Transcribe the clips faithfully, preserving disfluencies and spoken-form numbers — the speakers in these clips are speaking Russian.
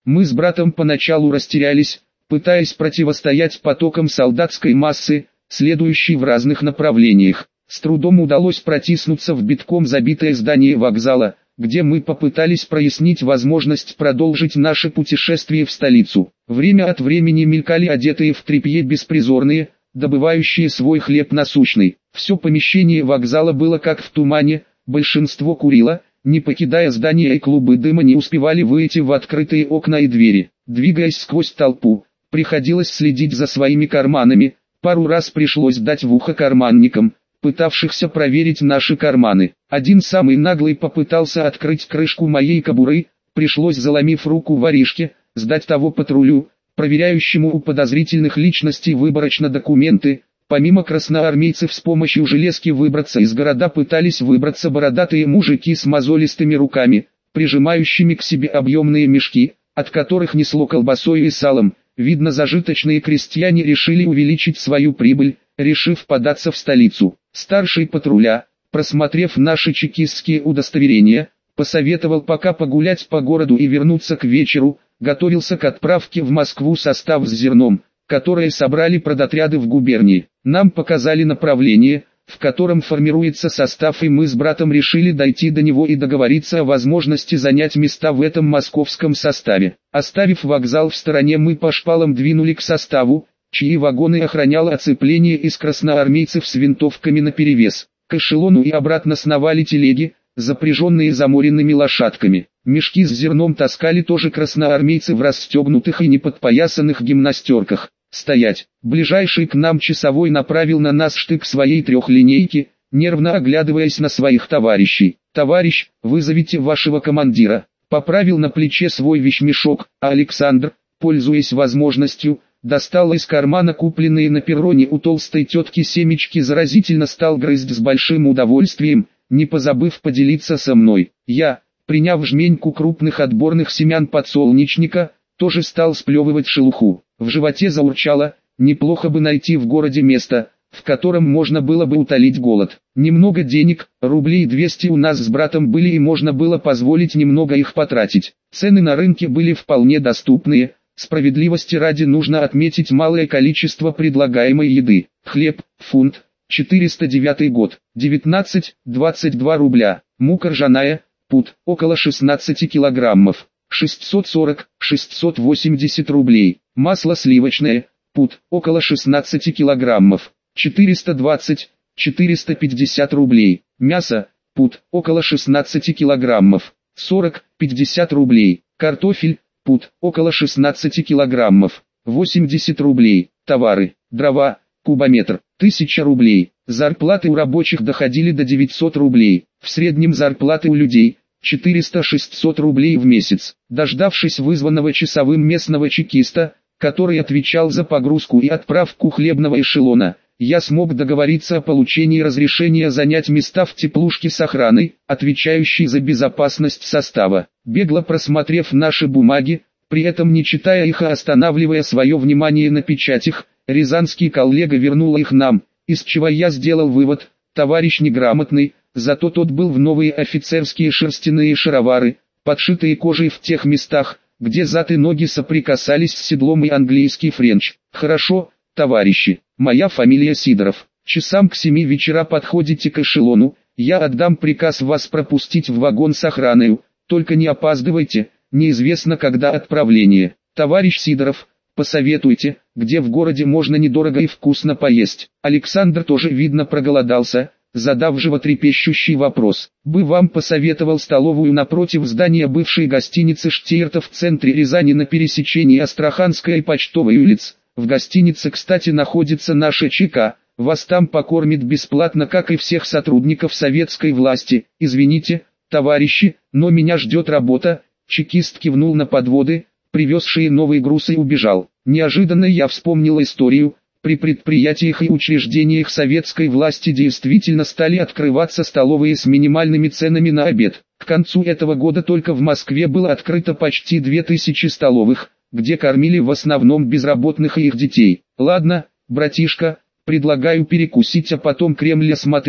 Мы с братом поначалу растерялись, пытаясь противостоять потокам солдатской массы, следующей в разных направлениях. С трудом удалось протиснуться в битком забитое здание вокзала, где мы попытались прояснить возможность продолжить наше путешествие в столицу. Время от времени мелькали одетые в тряпье беспризорные, добывающие свой хлеб насущный. Все помещение вокзала было как в тумане, большинство курило, не покидая здания, и клубы дыма не успевали выйти в открытые окна и двери. Двигаясь сквозь толпу, приходилось следить за своими карманами, пару раз пришлось дать в ухо карманникам, пытавшихся проверить наши карманы. Один самый наглый попытался открыть крышку моей кобуры, пришлось, заломив руку воришке, сдать того патрулю, проверяющему у подозрительных личностей выборочно документы. Помимо красноармейцев, с помощью железки выбраться из города пытались выбраться бородатые мужики с мозолистыми руками, прижимающими к себе объемные мешки, от которых несло колбасой и салом. Видно, зажиточные крестьяне решили увеличить свою прибыль, решив податься в столицу. Старший патруля, просмотрев наши чекистские удостоверения, посоветовал пока погулять по городу и вернуться к вечеру. Готовился к отправке в Москву состав с зерном, которые собрали продотряды в губернии. Нам показали направление, в котором формируется состав, и мы с братом решили дойти до него и договориться о возможности занять места в этом московском составе. Оставив вокзал в стороне, мы по шпалам двинули к составу, чьи вагоны охраняло оцепление из красноармейцев с винтовками наперевес. К эшелону и обратно сновали телеги, запряженные заморенными лошадками. Мешки с зерном таскали тоже красноармейцы в расстегнутых и неподпоясанных гимнастерках. «Стоять!» Ближайший к нам часовой направил на нас штык своей трехлинейки, нервно оглядываясь на своих товарищей. «Товарищ, вызовите вашего командира!» Поправил на плече свой вещмешок, а Александр, пользуясь возможностью, достал из кармана купленные на перроне у толстой тетки семечки, заразительно стал грызть с большим удовольствием, не позабыв поделиться со мной. Я, приняв жменьку крупных отборных семян подсолнечника, тоже стал сплевывать шелуху. В животе заурчало, неплохо бы найти в городе место, в котором можно было бы утолить голод. Немного денег, рублей двести у нас с братом были, и можно было позволить немного их потратить. Цены на рынке были вполне доступные, справедливости ради нужно отметить малое количество предлагаемой еды. Хлеб, фунт, четыреста девятый год, девятнадцать — двадцать два рубля. Мука ржаная, пуд, около шестнадцати килограммов, шестьсот сорок — шестьсот восемьдесят рублей. Масло сливочное, пуд, около шестнадцати килограммов, четыреста двадцать — четыреста пятьдесят рублей. Мясо, пуд, около шестнадцати килограммов, сорок — пятьдесят рублей. Картофель, пуд, около шестнадцати килограммов, восемьдесят рублей. Товары, дрова, кубометр, тысяча рублей. Зарплаты у рабочих доходили до девятисот рублей. В среднем зарплаты у людей четыреста-шестьсот рублей в месяц. Дождавшись вызванного часовым местного чекиста, который отвечал за погрузку и отправку хлебного эшелона, я смог договориться о получении разрешения занять места в теплушке с охраной, отвечающей за безопасность состава. Бегло просмотрев наши бумаги, при этом не читая их, а останавливая свое внимание на печатях, рязанский коллега вернул их нам, из чего я сделал вывод: товарищ неграмотный, зато тот был в новые офицерские шерстяные шаровары, подшитые кожей в тех местах, где зад и ноги соприкасались с седлом, и английский френч. Хорошо, товарищи, моя фамилия Сидоров. Часам к семи вечера подходите к эшелону, я отдам приказ вас пропустить в вагон с охраной, только не опаздывайте, неизвестно когда отправление. Товарищ Сидоров, посоветуйте, где в городе можно недорого и вкусно поесть. Александр тоже, видно, проголодался, задав животрепещущий вопрос. Бы вам посоветовал столовую напротив здания бывшей гостиницы «Штейрта» в центре Рязани на пересечении Астраханской и Почтовой улиц. В гостинице, кстати, находится наша ЧК, вас там покормит бесплатно, как и всех сотрудников советской власти. Извините, товарищи, но меня ждет работа. Чекист кивнул на подводы, привезшие новый груз, и убежал. Неожиданно я вспомнил историю. При предприятиях и учреждениях советской власти действительно стали открываться столовые с минимальными ценами на обед. К концу этого года только в Москве было открыто почти две тысячи столовых, где кормили в основном безработных и их детей. Ладно, братишка, предлагаю перекусить, а потом Кремль осмотреть.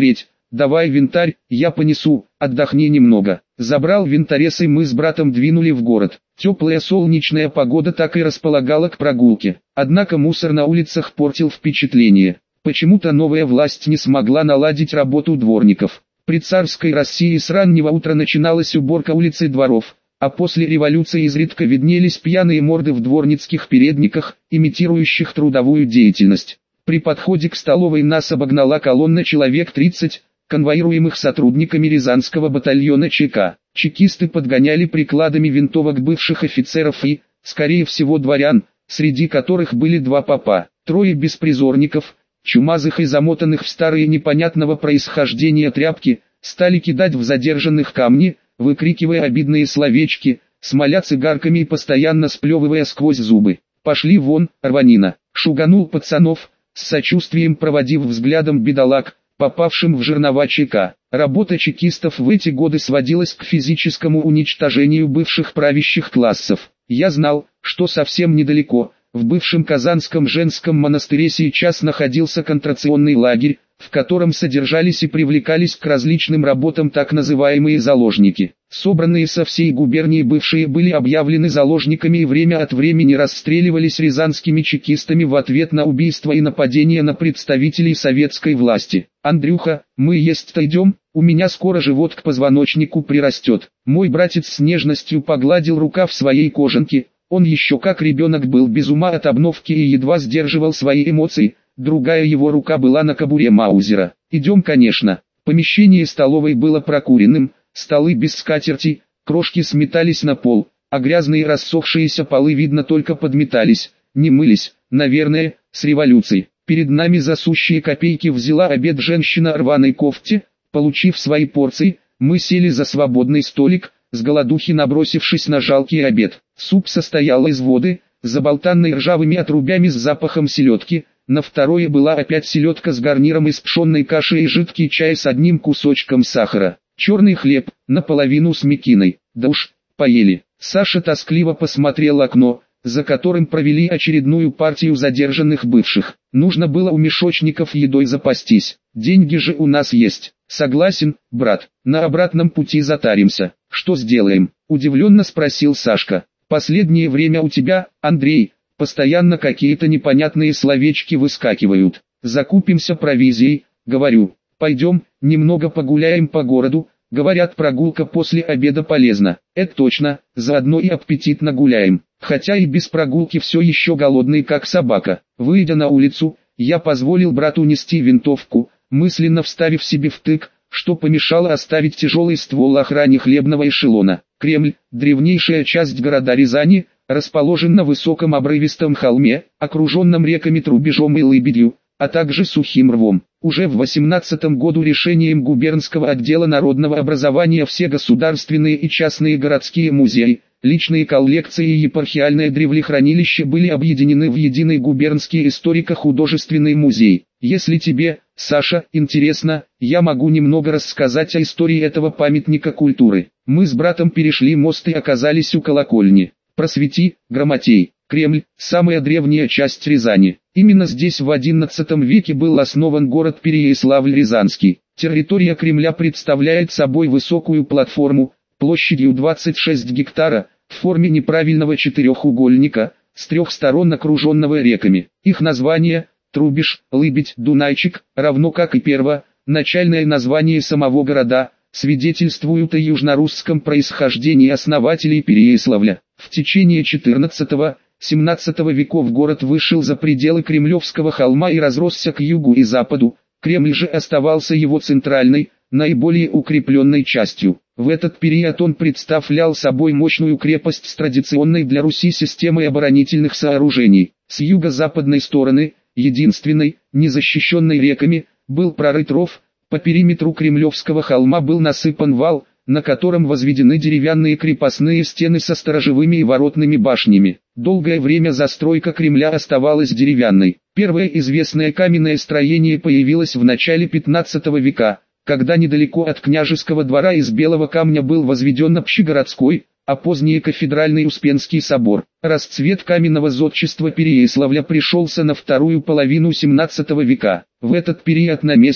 давай винтарь, я понесу, отдохни немного. Забрал винторез и мы с братом двинули в город. Теплая солнечная погода так и располагала к прогулке. Однако мусор на улицах портил впечатление. Почему-то новая власть не смогла наладить работу дворников. При царской России с раннего утра начиналась уборка улиц и дворов, а после революции изредка виднелись пьяные морды в дворницких передниках, имитирующих трудовую деятельность. При подходе к столовой нас обогнала колонна человек тридцать, конвоируемых сотрудниками Рязанского батальона ЧК. Чекисты подгоняли прикладами винтовок бывших офицеров и, скорее всего, дворян, среди которых были два попа, трое беспризорников, чумазых и замотанных в старые непонятного происхождения тряпки, стали кидать в задержанных камни, выкрикивая обидные словечки, смоля цигарками и постоянно сплевывая сквозь зубы. «Пошли вон, рванина!» Шуганул пацанов, с сочувствием проводив взглядом бедолаг, попавшим в жернова ЧК. Работа чекистов в эти годы сводилась к физическому уничтожению бывших правящих классов. Я знал, что совсем недалеко, в бывшем Казанском женском монастыре сейчас находился концентрационный лагерь, в котором содержались и привлекались к различным работам так называемые заложники. Собранные со всей губернии бывшие были объявлены заложниками и время от времени расстреливались рязанскими чекистами в ответ на убийства и нападения на представителей советской власти. «Андрюха, мы есть-то идем, у меня скоро живот к позвоночнику прирастет». Мой братец с нежностью погладил рукав своей кожанки, он еще как ребенок был без ума от обновки и едва сдерживал свои эмоции. Другая его рука была на кобуре маузера. «Идем, конечно». Помещение столовой было прокуренным, столы без скатерти, крошки сметались на пол, а грязные рассохшиеся полы видно только подметались, не мылись, наверное, с революцией. Перед нами за сущие копейки взяла обед женщина в рваной кофте. Получив свои порции, мы сели за свободный столик, с голодухи набросившись на жалкий обед. Суп состоял из воды, заболтанной ржавыми отрубями с запахом селедки. На второе была опять селедка с гарниром из пшенной каши и жидкий чай с одним кусочком сахара. Черный хлеб, наполовину с мекиной. Да уж, поели. Саша тоскливо посмотрел в окно, за которым провели очередную партию задержанных бывших. Нужно было у мешочников едой запастись. Деньги же у нас есть. Согласен, брат. На обратном пути затаримся. Что сделаем? Удивленно спросил Сашка. Последнее время у тебя, Андрей, постоянно какие-то непонятные словечки выскакивают. Закупимся провизией, говорю. Пойдем, немного погуляем по городу. Говорят, прогулка после обеда полезна. Это точно, заодно и аппетитно гуляем. Хотя и без прогулки все еще голодный как собака. Выйдя на улицу, я позволил брату нести винтовку, мысленно вставив себе в тык, что помешало оставить тяжелый ствол охране хлебного эшелона. Кремль, древнейшая часть города Рязани, расположен на высоком обрывистом холме, окруженном реками Трубежом и Лыбедью, а также сухим рвом. Уже в восемнадцатом году решением губернского отдела народного образования все государственные и частные городские музеи, личные коллекции и епархиальное древлехранилище были объединены в единый губернский историко-художественный музей. Если тебе, Саша, интересно, я могу немного рассказать о истории этого памятника культуры. Мы с братом перешли мост и оказались у колокольни. Просвети, Грамотей. Кремль – самая древняя часть Рязани. Именно здесь в одиннадцатом веке был основан город Переяславль-Рязанский. Территория Кремля представляет собой высокую платформу, площадью двадцать шесть гектара, в форме неправильного четырехугольника, с трех сторон окруженного реками. Их название – Трубеж, Лыбедь, Дунайчик, равно как и перво, начальное название самого города, свидетельствуют о южнорусском происхождении основателей Переяславля. В течение четырнадцатого-семнадцатого веков город вышел за пределы Кремлевского холма и разросся к югу и западу. Кремль же оставался его центральной, наиболее укрепленной частью. В этот период он представлял собой мощную крепость с традиционной для Руси системой оборонительных сооружений. С юго-западной стороны, единственной, не защищенной реками, был прорыт ров, по периметру Кремлевского холма был насыпан вал, на котором возведены деревянные крепостные стены со сторожевыми и воротными башнями. Долгое время застройка Кремля оставалась деревянной. Первое известное каменное строение появилось в начале пятнадцатого века, когда недалеко от княжеского двора из белого камня был возведен общегородской, а позднее кафедральный Успенский собор. Расцвет каменного зодчества Переяславля пришелся на вторую половину семнадцатого века. В этот период на месте,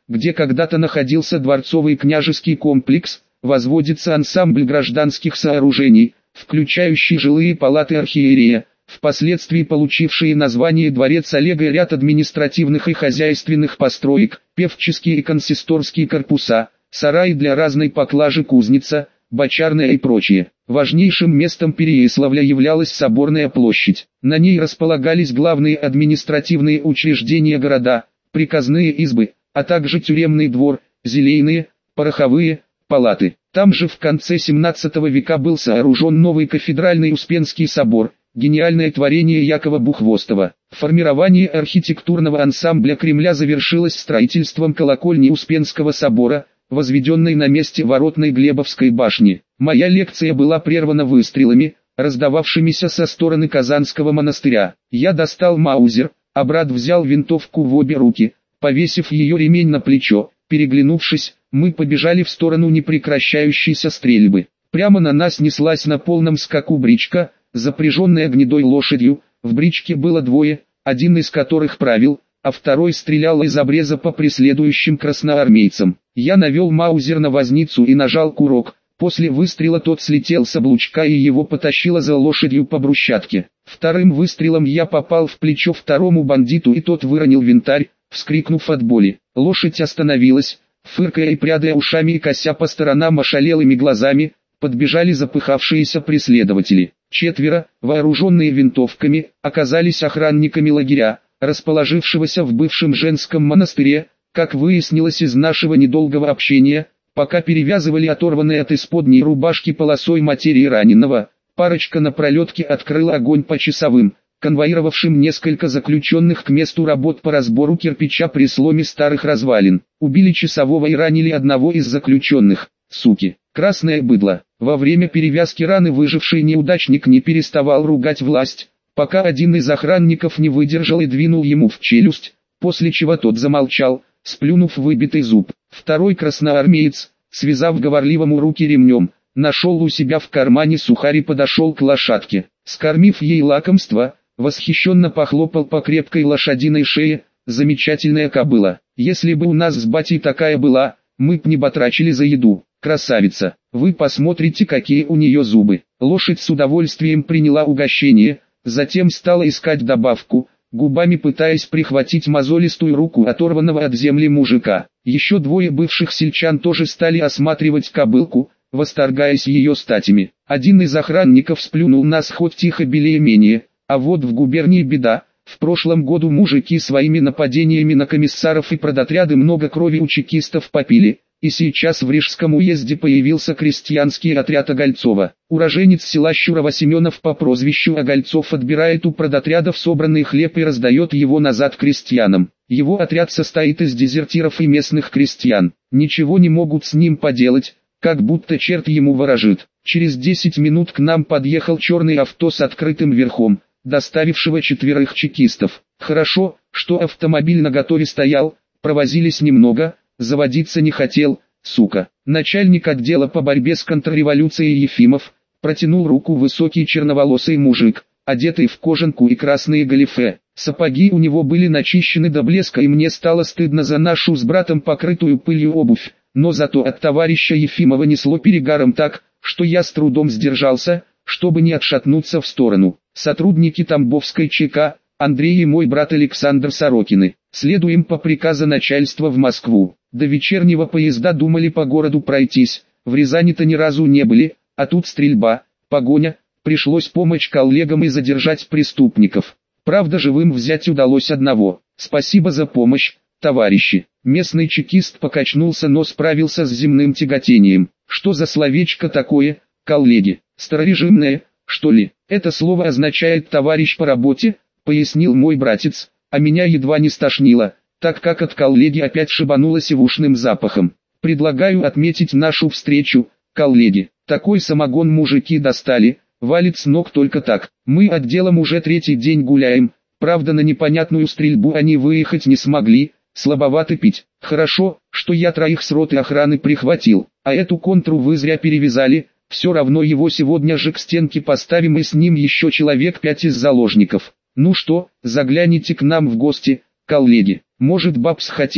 где когда-то находился дворцовый княжеский комплекс, возводится ансамбль гражданских сооружений, включающий жилые палаты архиерея, впоследствии получившие название Дворец Олега, и ряд административных и хозяйственных построек, певческие и консисторские корпуса, сараи для разной поклажи, кузница, бочарная и прочее. Важнейшим местом Переяславля являлась Соборная площадь. На ней располагались главные административные учреждения города, приказные избы, а также тюремный двор, зелейные, пороховые, палаты. Там же в конце семнадцатого века был сооружен новый кафедральный Успенский собор, гениальное творение Якова Бухвостова. Формирование архитектурного ансамбля Кремля завершилось строительством колокольни Успенского собора, возведенной на месте воротной Глебовской башни. Моя лекция была прервана выстрелами, раздававшимися со стороны Казанского монастыря. Я достал маузер, а брат взял винтовку в обе руки, повесив ее ремень на плечо. Переглянувшись, мы побежали в сторону непрекращающейся стрельбы. Прямо на нас неслась на полном скаку бричка, запряженная гнедой лошадью. В бричке было двое, один из которых правил, а второй стрелял из обреза по преследующим красноармейцам. Я навел маузер на возницу и нажал курок. После выстрела тот слетел с облучка, и его потащило за лошадью по брусчатке. Вторым выстрелом я попал в плечо второму бандиту, и тот выронил винтарь, вскрикнув от боли. Лошадь остановилась, фыркая и прядая ушами и кося по сторонам ошалелыми глазами. Подбежали запыхавшиеся преследователи. Четверо, вооруженные винтовками, оказались охранниками лагеря, расположившегося в бывшем женском монастыре. Как выяснилось из нашего недолгого общения, пока перевязывали оторванные от исподней рубашки полосой материи раненого, парочка на пролетке открыла огонь по часовым, конвоировавшим несколько заключенных к месту работ по разбору кирпича при сломе старых развалин. Убили часового и ранили одного из заключенных, суки. Красное быдло. Во время перевязки раны выживший неудачник не переставал ругать власть, пока один из охранников не выдержал и двинул ему в челюсть, после чего тот замолчал, сплюнув выбитый зуб. Второй красноармеец, связав говорливому руки ремнем, нашел у себя в кармане сухарь и подошел к лошадке. Скормив ей лакомство, восхищенно похлопал по крепкой лошадиной шее. Замечательная кобыла. Если бы у нас с батей такая была, мы б не батрачили за еду. Красавица, вы посмотрите, какие у нее зубы. Лошадь с удовольствием приняла угощение, затем стала искать добавку, губами пытаясь прихватить мозолистую руку оторванного от земли мужика. Еще двое бывших сельчан тоже стали осматривать кобылку, восторгаясь ее статями. Один из охранников сплюнул на сход тихо белее менее, а вот в губернии беда. В прошлом году мужики своими нападениями на комиссаров и продотряды много крови у чекистов попили. И сейчас в Рижском уезде появился крестьянский отряд Огольцова. Уроженец села Щурово-Семенов по прозвищу Огольцов отбирает у продотрядов собранный хлеб и раздает его назад крестьянам. Его отряд состоит из дезертиров и местных крестьян. Ничего не могут с ним поделать, как будто черт ему ворожит. Через десять минут к нам подъехал черный авто с открытым верхом, доставившего четверых чекистов. Хорошо, что автомобиль наготове стоял, провозились немного. Заводиться не хотел, сука. Начальник отдела по борьбе с контрреволюцией Ефимов протянул руку высокий черноволосый мужик, одетый в кожанку и красные галифе. Сапоги у него были начищены до блеска, и мне стало стыдно за нашу с братом покрытую пылью обувь, но зато от товарища Ефимова несло перегаром так, что я с трудом сдержался, чтобы не отшатнуться в сторону. Сотрудники Тамбовской ЧК, Андрей и мой брат Александр Сорокины. Следуем по приказу начальства в Москву. До вечернего поезда думали по городу пройтись, в Рязани-то ни разу не были, а тут стрельба, погоня, пришлось помочь коллегам и задержать преступников. Правда, живым взять удалось одного. Спасибо за помощь, товарищи. Местный чекист покачнулся, но справился с земным тяготением. Что за словечко такое, коллеги? Старорежимное, что ли? Это слово означает «товарищ по работе», пояснил мой братец, а меня едва не стошнило, так как от коллеги опять шибануло сивушным запахом. Предлагаю отметить нашу встречу, коллеги. Такой самогон мужики достали, валит с ног только так. Мы отделом уже третий день гуляем, правда на непонятную стрельбу они выехать не смогли, слабовато пить. Хорошо, что я троих с роты охраны прихватил, а эту контру вы зря перевязали, все равно его сегодня же к стенке поставим и с ним еще человек пять из заложников. Ну что, загляните к нам в гости, коллеги, может бабс хотите?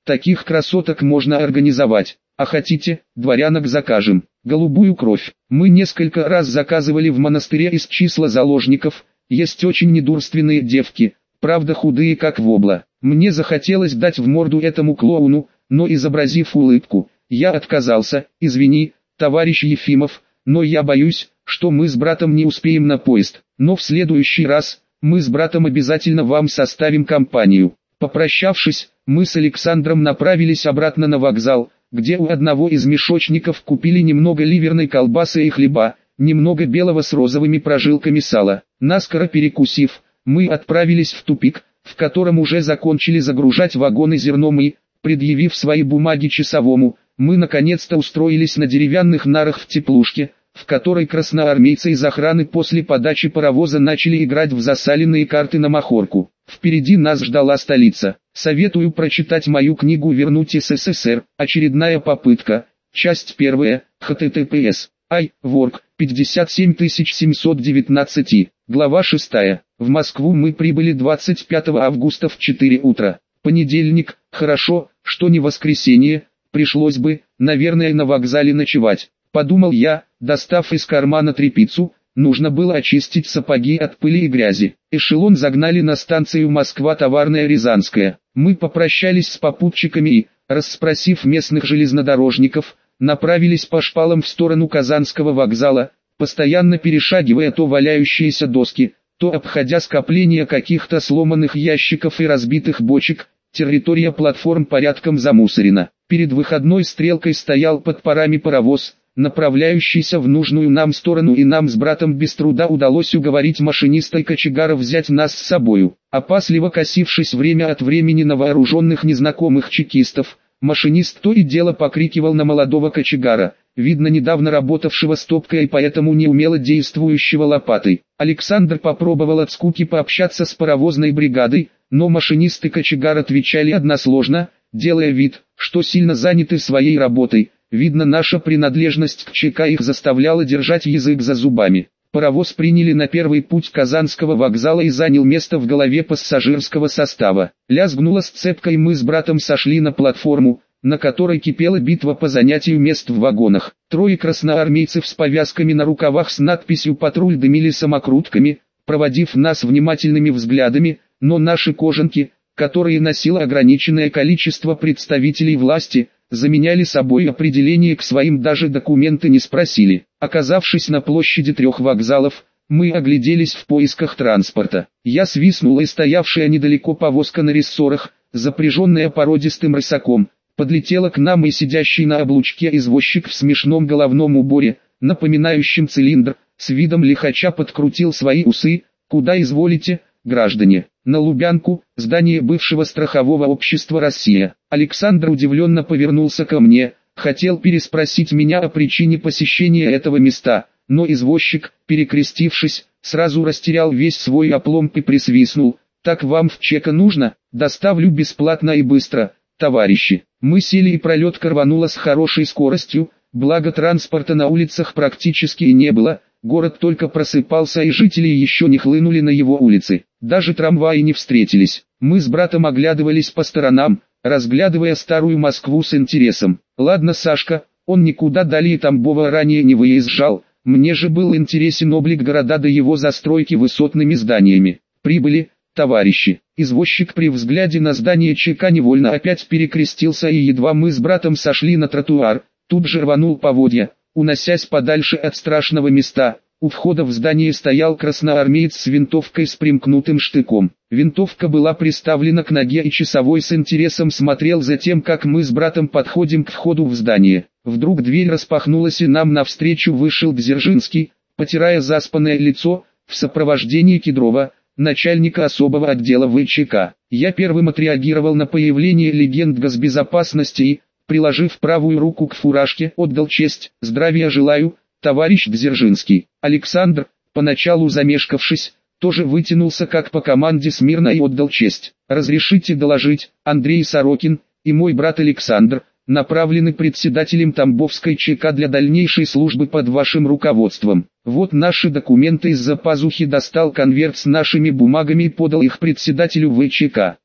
Таких красоток можно организовать. А хотите, дворянок закажем. Голубую кровь. Мы несколько раз заказывали в монастыре из числа заложников. Есть очень недурственные девки, правда худые как вобла. Мне захотелось дать в морду этому клоуну, но изобразив улыбку, я отказался. Извини, товарищ Ефимов, но я боюсь, что мы с братом не успеем на поезд. Но в следующий раз, мы с братом обязательно вам составим компанию. Попрощавшись, мы с Александром направились обратно на вокзал, где у одного из мешочников купили немного ливерной колбасы и хлеба, немного белого с розовыми прожилками сала. Наскоро перекусив, мы отправились в тупик, в котором уже закончили загружать вагоны зерном и, предъявив свои бумаги часовому, мы наконец-то устроились на деревянных нарах в теплушке, в которой красноармейцы из охраны после подачи паровоза начали играть в засаленные карты на махорку. Впереди нас ждала столица. Советую прочитать мою книгу «Вернуть СССР», очередная попытка, часть первая, эйч ти ти пи эс. Ай, ворк, пятьдесят семь тысяч семьсот девятнадцать, глава шестая. В Москву мы прибыли двадцать пятого августа в четыре утра. Понедельник, хорошо, что не воскресенье, пришлось бы, наверное, на вокзале ночевать. Подумал я, достав из кармана тряпицу, нужно было очистить сапоги от пыли и грязи. Эшелон загнали на станцию Москва-Товарная Рязанская. Мы попрощались с попутчиками и, расспросив местных железнодорожников, направились по шпалам в сторону Казанского вокзала, постоянно перешагивая то валяющиеся доски, то обходя скопления каких-то сломанных ящиков и разбитых бочек. Территория платформ порядком замусорена. Перед выходной стрелкой стоял под парами паровоз, направляющийся в нужную нам сторону, и нам с братом без труда удалось уговорить машиниста и кочегара взять нас с собою. Опасливо косившись время от времени на вооруженных незнакомых чекистов, машинист то и дело покрикивал на молодого кочегара, видно недавно работавшего стопкой и поэтому неумело действующего лопатой. Александр попробовал от скуки пообщаться с паровозной бригадой, но машинист и кочегар отвечали односложно, делая вид, что сильно заняты своей работой. Видно, наша принадлежность к ЧК их заставляла держать язык за зубами. Паровоз приняли на первый путь Казанского вокзала и занял место в голове пассажирского состава. Лязгнула сцепка, и мы с братом сошли на платформу, на которой кипела битва по занятию мест в вагонах. Трое красноармейцев с повязками на рукавах с надписью «Патруль» дымили самокрутками, проводив нас внимательными взглядами, но наши кожанки, которые носило ограниченное количество представителей власти, заменяли собой определение к своим, даже документы не спросили. Оказавшись на площади трех вокзалов, мы огляделись в поисках транспорта. Я свистнула, и стоявшая недалеко повозка на рессорах, запряженная породистым рысаком, подлетела к нам, и сидящий на облучке извозчик в смешном головном уборе, напоминающем цилиндр, с видом лихача подкрутил свои усы. «Куда изволите, граждане?» «На Лубянку, здание бывшего страхового общества «Россия». Александр удивленно повернулся ко мне, хотел переспросить меня о причине посещения этого места, но извозчик, перекрестившись, сразу растерял весь свой опломб и присвистнул. «Так вам в ЧК нужно? Доставлю бесплатно и быстро, товарищи». Мы сели, и пролетка рванула с хорошей скоростью, благо транспорта на улицах практически и не было. Город только просыпался, и жители еще не хлынули на его улицы. Даже трамваи не встретились. Мы с братом оглядывались по сторонам, разглядывая старую Москву с интересом. Ладно, Сашка, он никуда далее Тамбова ранее не выезжал. Мне же был интересен облик города до его застройки высотными зданиями. Прибыли, товарищи. Извозчик при взгляде на здание ЧК невольно опять перекрестился, и едва мы с братом сошли на тротуар, тут же рванул поводья, уносясь подальше от страшного места. У входа в здание стоял красноармеец с винтовкой с примкнутым штыком. Винтовка была приставлена к ноге, и часовой с интересом смотрел за тем, как мы с братом подходим к входу в здание. Вдруг дверь распахнулась, и нам навстречу вышел Дзержинский, потирая заспанное лицо, в сопровождении Кедрова, начальника особого отдела ВЧК. Я первым отреагировал на появление легенд госбезопасности и, приложив правую руку к фуражке, отдал честь. «Здравия желаю, товарищ Дзержинский». Александр, поначалу замешкавшись, тоже вытянулся как по команде смирно и отдал честь. «Разрешите доложить, Андрей Сорокин и мой брат Александр направлены председателем Тамбовской ЧК для дальнейшей службы под вашим руководством. Вот наши документы». Из-за пазухи достал конверт с нашими бумагами и подал их председателю ВЧК.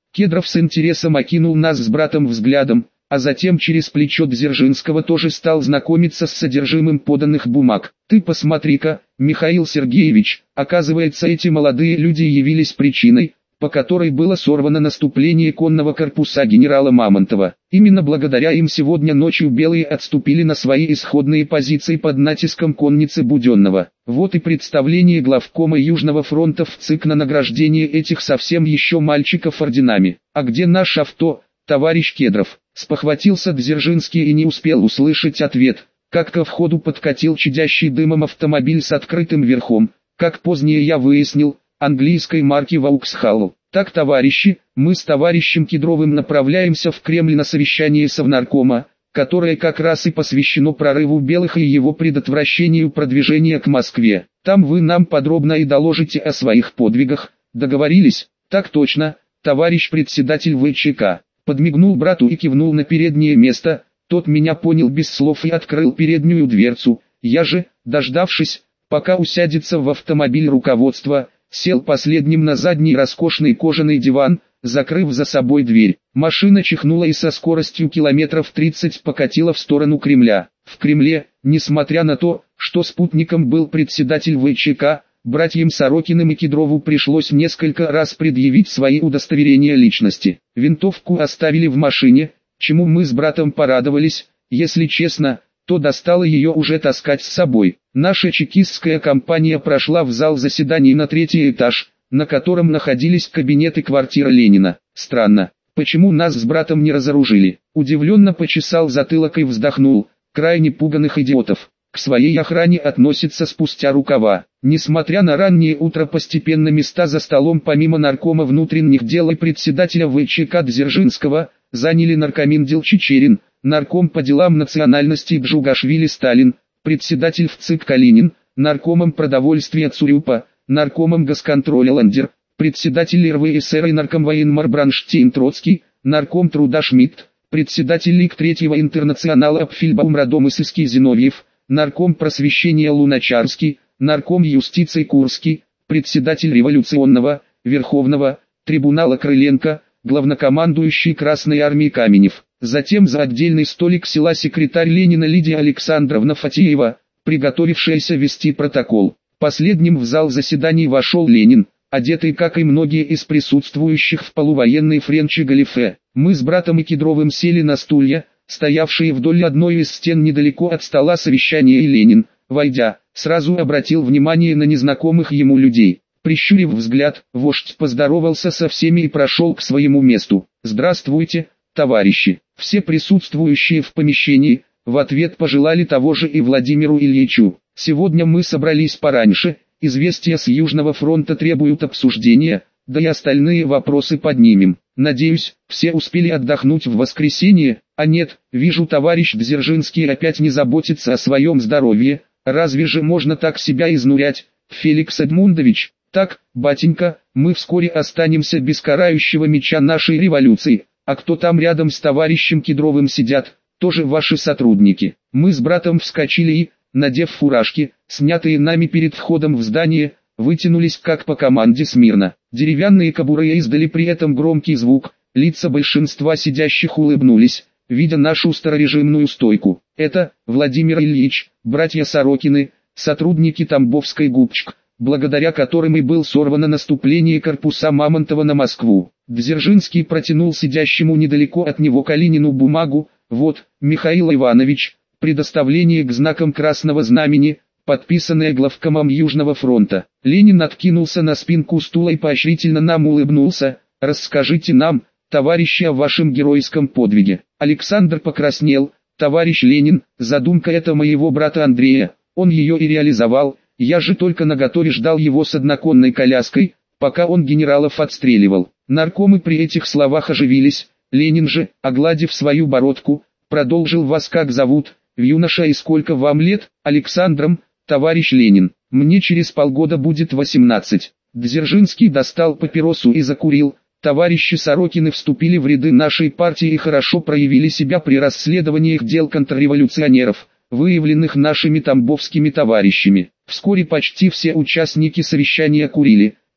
Кедров с интересом окинул нас с братом взглядом, а затем через плечо Дзержинского тоже стал знакомиться с содержимым поданных бумаг. «Ты посмотри-ка, Михаил Сергеевич, оказывается, эти молодые люди явились причиной, по которой было сорвано наступление конного корпуса генерала Мамонтова. Именно благодаря им сегодня ночью белые отступили на свои исходные позиции под натиском конницы Буденного. Вот и представление главкома Южного фронта в ЦИК на награждение этих совсем еще мальчиков орденами. А где наш авто, товарищ Кедров?» Спохватился Дзержинский и не успел услышать ответ, как ко входу подкатил чадящий дымом автомобиль с открытым верхом, как позднее я выяснил, английской марки Вауксхалл. «Так, товарищи, мы с товарищем Кедровым направляемся в Кремль на совещание Совнаркома, которое как раз и посвящено прорыву белых и его предотвращению продвижения к Москве. Там вы нам подробно и доложите о своих подвигах. Договорились?» «Так точно, товарищ председатель ВЧК». Подмигнул брату и кивнул на переднее место, тот меня понял без слов и открыл переднюю дверцу. Я же, дождавшись, пока усядется в автомобиль руководства, сел последним на задний роскошный кожаный диван, закрыв за собой дверь. Машина чихнула и со скоростью километров тридцать покатила в сторону Кремля. В Кремле, несмотря на то, что спутником был председатель ВЧК, братьям Сорокиным и Кедрову пришлось несколько раз предъявить свои удостоверения личности. Винтовку оставили в машине, чему мы с братом порадовались, если честно, то достало ее уже таскать с собой. Наша чекистская компания прошла в зал заседаний на третий этаж, на котором находились кабинет и квартира Ленина. Странно, почему нас с братом не разоружили? Удивленно почесал затылок и вздохнул, крайне пуганых идиотов. К своей охране относятся спустя рукава. Несмотря на раннее утро, постепенно места за столом помимо наркома внутренних дел и председателя ВЧК Дзержинского заняли наркоминдел Чичерин, нарком по делам национальностей Джугашвили Сталин, председатель в ЦИК Калинин, наркомом продовольствия Цурюпа, наркомом госконтроля Ландер, председатель РВСР и наркомвоенмар Бранштейн Троцкий, нарком труда Шмидт, председатель Лиг Третьего Интернационала Апфельбаум Радомысельский Зиновьев, нарком просвещения Луначарский, нарком юстиции Курский, председатель революционного, Верховного, трибунала Крыленко, главнокомандующий Красной армии Каменев. Затем за отдельный столик села секретарь Ленина Лидия Александровна Фатеева, приготовившаяся вести протокол. Последним в зал заседаний вошел Ленин, одетый, как и многие из присутствующих, в полувоенный френч и галифе. Мы с братом и Кедровым сели на стулья, стоявшие вдоль одной из стен недалеко от стола совещания, и Ленин, войдя, сразу обратил внимание на незнакомых ему людей. Прищурив взгляд, вождь поздоровался со всеми и прошел к своему месту. «Здравствуйте, товарищи!» Все присутствующие в помещении в ответ пожелали того же и Владимиру Ильичу. «Сегодня мы собрались пораньше, известия с Южного фронта требуют обсуждения, да и остальные вопросы поднимем. Надеюсь, все успели отдохнуть в воскресенье, а нет, вижу, товарищ Дзержинский опять не заботится о своем здоровье, разве же можно так себя изнурять, Феликс Эдмундович?» «Так, батенька, мы вскоре останемся без карающего меча нашей революции, а кто там рядом с товарищем Кедровым сидят, тоже ваши сотрудники». Мы с братом вскочили и, надев фуражки, снятые нами перед входом в здание, вытянулись как по команде смирно. Деревянные кобуры издали при этом громкий звук, лица большинства сидящих улыбнулись, видя нашу старорежимную стойку. Это, Владимир Ильич, братья Сорокины, сотрудники Тамбовской ГУПЧК, благодаря которым и был сорвано наступление корпуса Мамонтова на Москву. Дзержинский протянул сидящему недалеко от него Калинину бумагу. «Вот, Михаил Иванович, предоставление к знакам Красного Знамени, подписанное главкомом Южного фронта». Ленин откинулся на спинку стула и поощрительно нам улыбнулся. «Расскажите нам, товарищи, о вашем героическом подвиге». Александр покраснел. «Товарищ Ленин, задумка эта моего брата Андрея, он ее и реализовал. Я же только наготове ждал его с одноконной коляской, пока он генералов отстреливал». Наркомы при этих словах оживились. Ленин же, огладив свою бородку, продолжил: «Вас как зовут, юноша, и сколько вам лет?» «Александром, товарищ Ленин. Мне через полгода будет восемнадцать». Дзержинский достал папиросу и закурил. «Товарищи Сорокины вступили в ряды нашей партии и хорошо проявили себя при расследованиях дел контрреволюционеров, выявленных нашими тамбовскими товарищами. Вскоре почти все участники совещания курили,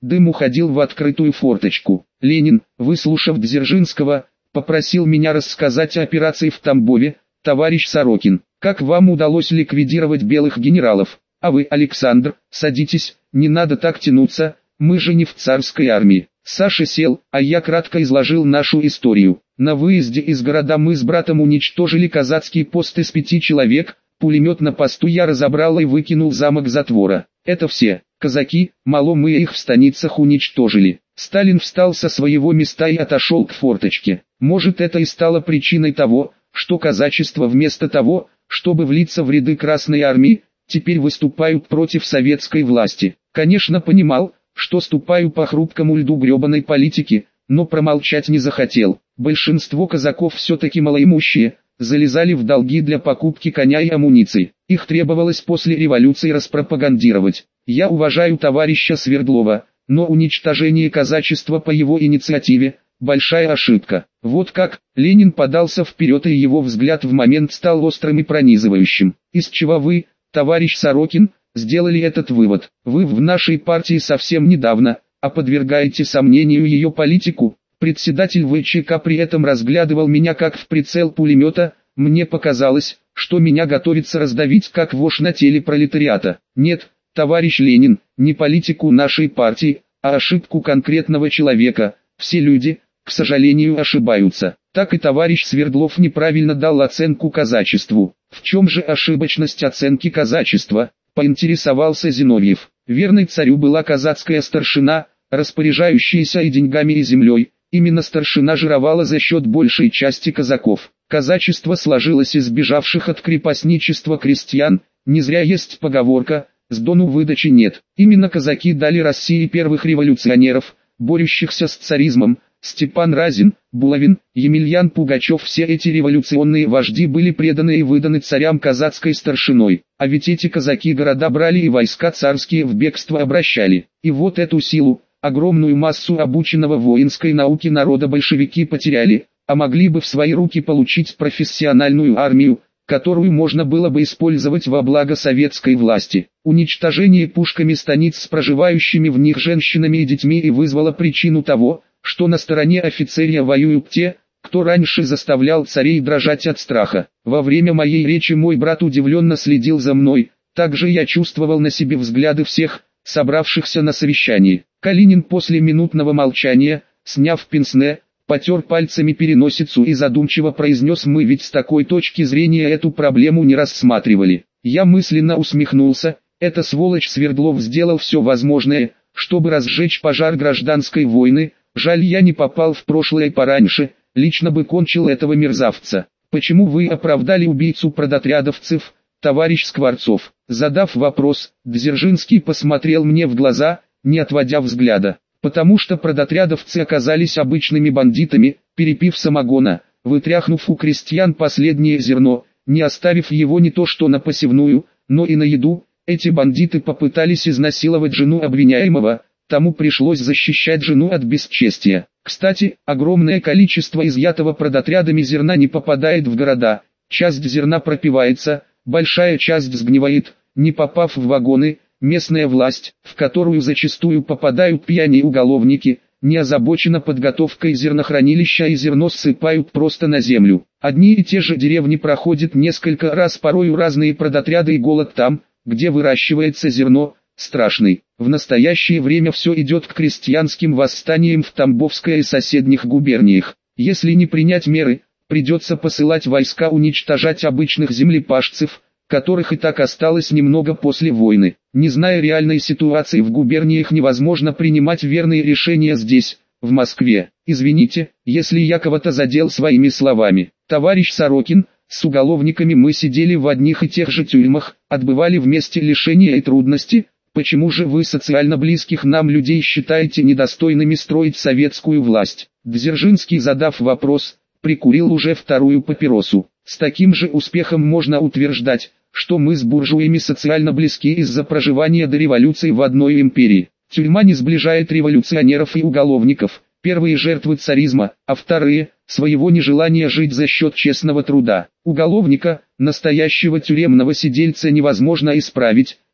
дым уходил в открытую форточку. Ленин, выслушав Дзержинского, попросил меня рассказать о операции в Тамбове. Товарищ Сорокин, как вам удалось ликвидировать белых генералов? А вы, Александр, садитесь, не надо так тянуться, мы же не в царской армии. Саша сел, а я кратко изложил нашу историю. На выезде из города мы с братом уничтожили казацкий пост из пяти человек, пулемет на посту я разобрал и выкинул замок затвора. Это все, казаки, мало мы их в станицах уничтожили. Сталин встал со своего места и отошел к форточке. Может, это и стало причиной того, что казачество вместо того, чтобы влиться в ряды Красной Армии, теперь выступают против советской власти. Конечно, понимал, что ступаю по хрупкому льду гребаной политики, но промолчать не захотел. Большинство казаков все-таки малоимущие, залезали в долги для покупки коня и амуниции. Их требовалось после революции распропагандировать. Я уважаю товарища Свердлова, но уничтожение казачества по его инициативе – большая ошибка. Вот как, Ленин подался вперед, и его взгляд в момент стал острым и пронизывающим. Из чего вы, товарищ Сорокин, сделали этот вывод? Вы в нашей партии совсем недавно, а подвергаете сомнению ее политику. Председатель ВЧК при этом разглядывал меня как в прицел пулемета. Мне показалось, что меня готовится раздавить как вошь на теле пролетариата. Нет, товарищ Ленин, не политику нашей партии, а ошибку конкретного человека. Все люди, к сожалению, ошибаются. Так и товарищ Свердлов неправильно дал оценку казачеству. В чем же ошибочность оценки казачества? Поинтересовался Зиновьев. Верной царю была казацкая старшина, распоряжающаяся и деньгами, и землей. Именно старшина жировала за счет большей части казаков. Казачество сложилось из бежавших от крепостничества крестьян. Не зря есть поговорка «с дону выдачи нет». Именно казаки дали России первых революционеров, борющихся с царизмом. Степан Разин, Булавин, Емельян Пугачев — все эти революционные вожди были преданы и выданы царям казацкой старшиной. А ведь эти казаки города брали и войска царские в бегство обращали. И вот эту силу, огромную массу обученного воинской науке народа большевики потеряли, а могли бы в свои руки получить профессиональную армию, которую можно было бы использовать во благо советской власти. Уничтожение пушками станиц с проживающими в них женщинами и детьми и вызвало причину того, что на стороне офицерия воюют те, кто раньше заставлял царей дрожать от страха. Во время моей речи мой брат удивленно следил за мной, также я чувствовал на себе взгляды всех, собравшихся на совещании. Калинин после минутного молчания, сняв пенсне, потер пальцами переносицу и задумчиво произнес: «Мы ведь с такой точки зрения эту проблему не рассматривали». Я мысленно усмехнулся. Это сволочь Свердлов сделал все возможное, чтобы разжечь пожар гражданской войны. Жаль, я не попал в прошлое пораньше, лично бы кончил этого мерзавца. Почему вы оправдали убийцу продотрядовцев, товарищ Скворцов? Задав вопрос, Дзержинский посмотрел мне в глаза, не отводя взгляда. Потому что продотрядовцы оказались обычными бандитами, перепив самогона, вытряхнув у крестьян последнее зерно, не оставив его не то что на посевную, но и на еду. Эти бандиты попытались изнасиловать жену обвиняемого. Тому пришлось защищать жену от бесчестия. Кстати, огромное количество изъятого продотрядами зерна не попадает в города. Часть зерна пропивается, большая часть сгнивает, не попав в вагоны. Местная власть, в которую зачастую попадают пьяные уголовники, не озабочена подготовкой зернохранилища и зерно ссыпают просто на землю. Одни и те же деревни проходят несколько раз порою разные продотряды, и голод там, где выращивается зерно, страшный. В настоящее время все идет к крестьянским восстаниям в Тамбовской и соседних губерниях. Если не принять меры, придется посылать войска уничтожать обычных землепашцев, которых и так осталось немного после войны. Не зная реальной ситуации в губерниях, невозможно принимать верные решения здесь, в Москве. Извините, если я кого-то задел своими словами. Товарищ Сорокин, с уголовниками мы сидели в одних и тех же тюрьмах, отбывали вместе лишения и трудности. Почему же вы социально близких нам людей считаете недостойными строить советскую власть? Дзержинский, задав вопрос, прикурил уже вторую папиросу. С таким же успехом можно утверждать, что мы с буржуями социально близки из-за проживания до революции в одной империи. Тюрьма не сближает революционеров и уголовников, первые жертвы царизма, а вторые – своего нежелания жить за счет честного труда. Уголовника, настоящего тюремного сидельца, невозможно исправить,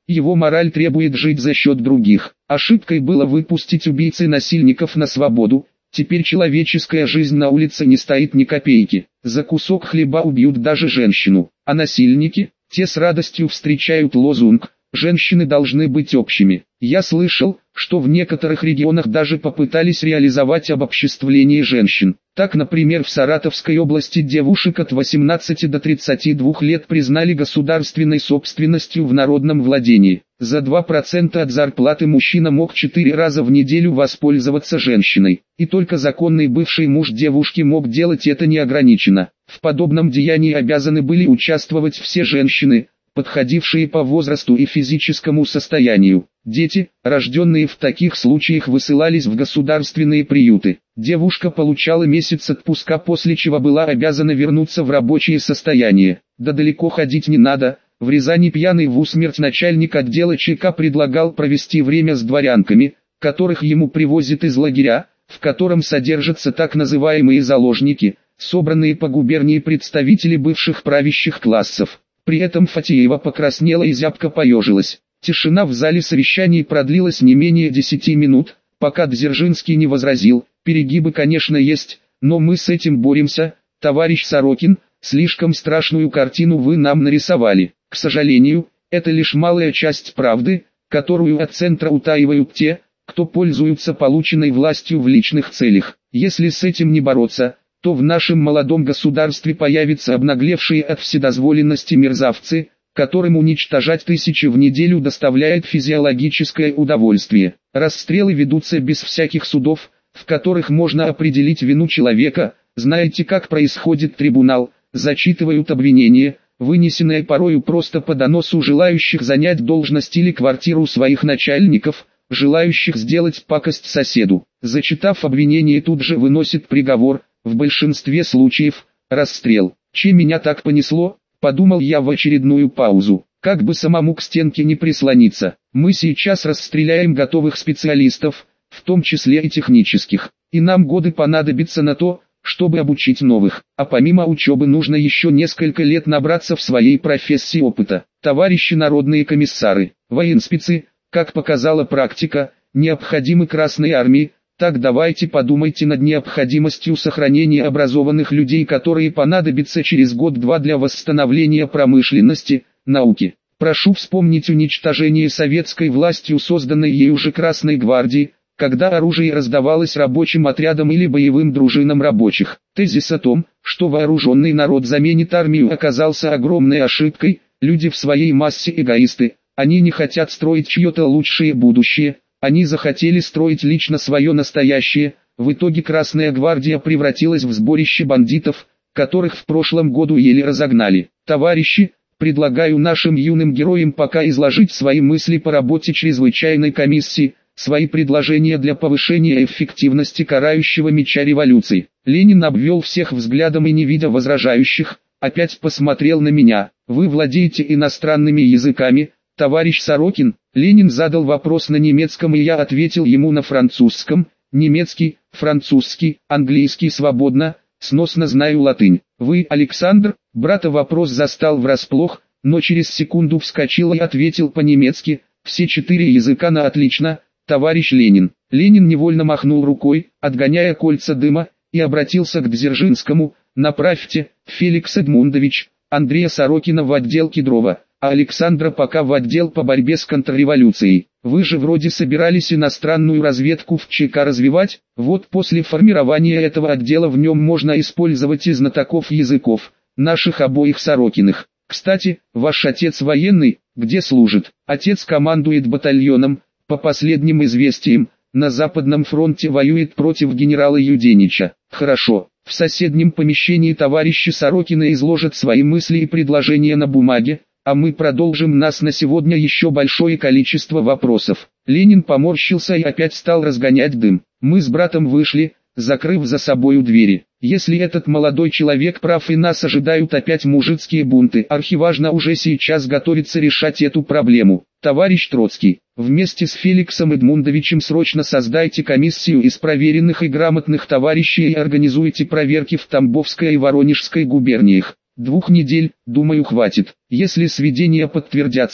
Его мораль требует жить за счет других. Ошибкой было выпустить убийц и насильников на свободу. Теперь человеческая жизнь на улице не стоит ни копейки. За кусок хлеба убьют даже женщину. А насильники, те с радостью встречают лозунг «Женщины должны быть общими». Я слышал, что в некоторых регионах даже попытались реализовать обобществление женщин. Так, например, в Саратовской области девушек от восемнадцати до тридцати двух лет признали государственной собственностью в народном владении. За два процента от зарплаты мужчина мог четыре раза в неделю воспользоваться женщиной. И только законный бывший муж девушки мог делать это неограниченно. В подобном деянии обязаны были участвовать все женщины, подходившие по возрасту и физическому состоянию. Дети, рожденные в таких случаях, высылались в государственные приюты. Девушка получала месяц отпуска, после чего была обязана вернуться в рабочее состояние. Да далеко ходить не надо. В Рязани пьяный в усмерть начальник отдела ЧК предлагал провести время с дворянками, которых ему привозят из лагеря, в котором содержатся так называемые заложники, собранные по губернии представители бывших правящих классов. При этом Фатеева покраснела и зябко поежилась. Тишина в зале совещаний продлилась не менее десяти минут, пока Дзержинский не возразил: перегибы, конечно, есть, но мы с этим боремся, товарищ Сорокин, слишком страшную картину вы нам нарисовали. К сожалению, это лишь малая часть правды, которую от центра утаивают те, кто пользуются полученной властью в личных целях. Если с этим не бороться, то в нашем молодом государстве появятся обнаглевшие от вседозволенности мерзавцы, которым уничтожать тысячи в неделю доставляет физиологическое удовольствие. Расстрелы ведутся без всяких судов, в которых можно определить вину человека. Знаете, как происходит трибунал? Зачитывают обвинения, вынесенные порою просто по доносу желающих занять должность или квартиру своих начальников, желающих сделать пакость соседу. Зачитав обвинение, тут же выносит приговор, в большинстве случаев – расстрел. Че меня так понесло? Подумал я в очередную паузу. Как бы самому к стенке не прислониться. Мы сейчас расстреляем готовых специалистов, в том числе и технических. И нам годы понадобятся на то, чтобы обучить новых. А помимо учебы нужно еще несколько лет набраться в своей профессии опыта. Товарищи народные комиссары, военспецы, как показала практика, необходимы Красной армии. Так давайте подумайте над необходимостью сохранения образованных людей, которые понадобятся через год-два для восстановления промышленности, науки. Прошу вспомнить уничтожение советской властью созданной ею же Красной гвардии, когда оружие раздавалось рабочим отрядам или боевым дружинам рабочих. Тезис о том, что вооруженный народ заменит армию, оказался огромной ошибкой. Люди в своей массе эгоисты, они не хотят строить чье-то лучшее будущее. Они захотели строить лично свое настоящее. В итоге Красная гвардия превратилась в сборище бандитов, которых в прошлом году еле разогнали. Товарищи, предлагаю нашим юным героям пока изложить свои мысли по работе чрезвычайной комиссии, свои предложения для повышения эффективности карающего меча революции. Ленин обвел всех взглядом и, не видя возражающих, опять посмотрел на меня. Вы владеете иностранными языками, товарищ Сорокин? Ленин задал вопрос на немецком, и я ответил ему на французском. Немецкий, французский, английский свободно, сносно знаю латынь. Вы, Александр? Брата вопрос застал врасплох, но через секунду вскочил и ответил по-немецки. Все четыре языка на отлично, товарищ Ленин. Ленин невольно махнул рукой, отгоняя кольца дыма, и обратился к Дзержинскому: направьте, Феликс Эдмундович, Андрея Сорокина в отдел Кедрова, а Александра пока в отдел по борьбе с контрреволюцией. Вы же вроде собирались иностранную разведку в ЧК развивать, вот после формирования этого отдела в нем можно использовать и знатоков языков, наших обоих Сорокиных. Кстати, ваш отец военный, где служит? Отец командует батальоном, по последним известиям, на Западном фронте воюет против генерала Юденича. Хорошо, в соседнем помещении товарищи Сорокины изложат свои мысли и предложения на бумаге, а мы продолжим, нас на сегодня еще большое количество вопросов. Ленин поморщился и опять стал разгонять дым. Мы с братом вышли, закрыв за собою двери. Если этот молодой человек прав и нас ожидают опять мужицкие бунты, архиважно уже сейчас готовится решать эту проблему. Товарищ Троцкий, вместе с Феликсом Эдмундовичем срочно создайте комиссию из проверенных и грамотных товарищей и организуйте проверки в Тамбовской и Воронежской губерниях. Двух недель, думаю, хватит. Если сведения подтвердятся,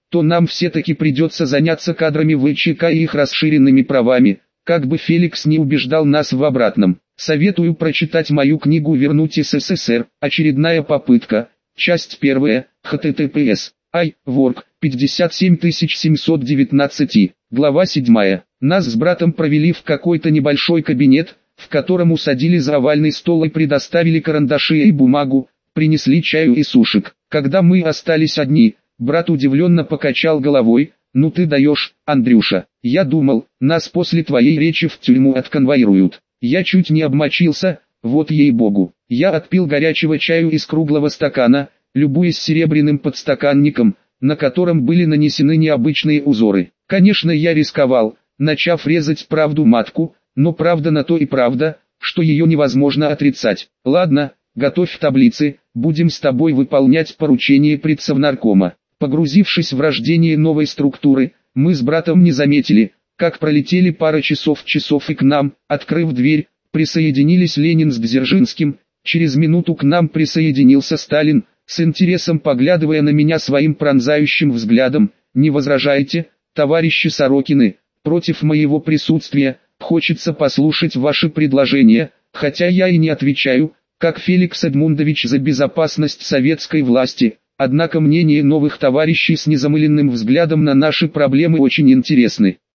то нам все-таки придется заняться кадрами ВЧК и их расширенными правами, как бы Феликс не убеждал нас в обратном. Советую прочитать мою книгу «Вернуть СССР. Очередная попытка». Часть первая. эйч ти ти пи эс. ай, ворк, пятьдесят семь тысяч семьсот девятнадцать. Глава седьмая. Нас с братом провели в какой-то небольшой кабинет, в котором усадили за овальный стол и предоставили карандаши и бумагу, принесли чаю и сушек. Когда мы остались одни, брат удивленно покачал головой: «Ну ты даешь, Андрюша, я думал, нас после твоей речи в тюрьму отконвоируют». Я чуть не обмочился, вот ей-богу. Я отпил горячего чаю из круглого стакана, любуясь серебряным подстаканником, на котором были нанесены необычные узоры. Конечно, я рисковал, начав резать правду матку, но правда на то и правда, что ее невозможно отрицать. Ладно, готовь таблицы, будем с тобой выполнять поручение предсовнаркома. Погрузившись в рождение новой структуры, мы с братом не заметили, как пролетели пара часов часов и к нам, открыв дверь, присоединились Ленин с Дзержинским. Через минуту к нам присоединился Сталин, с интересом поглядывая на меня своим пронзающим взглядом. «Не возражаете, товарищи Сорокины, против моего присутствия? Хочется послушать ваши предложения, хотя я и не отвечаю, как Феликс Эдмундович, за безопасность советской власти. Однако мнения новых товарищей с незамыленным взглядом на наши проблемы очень интересны.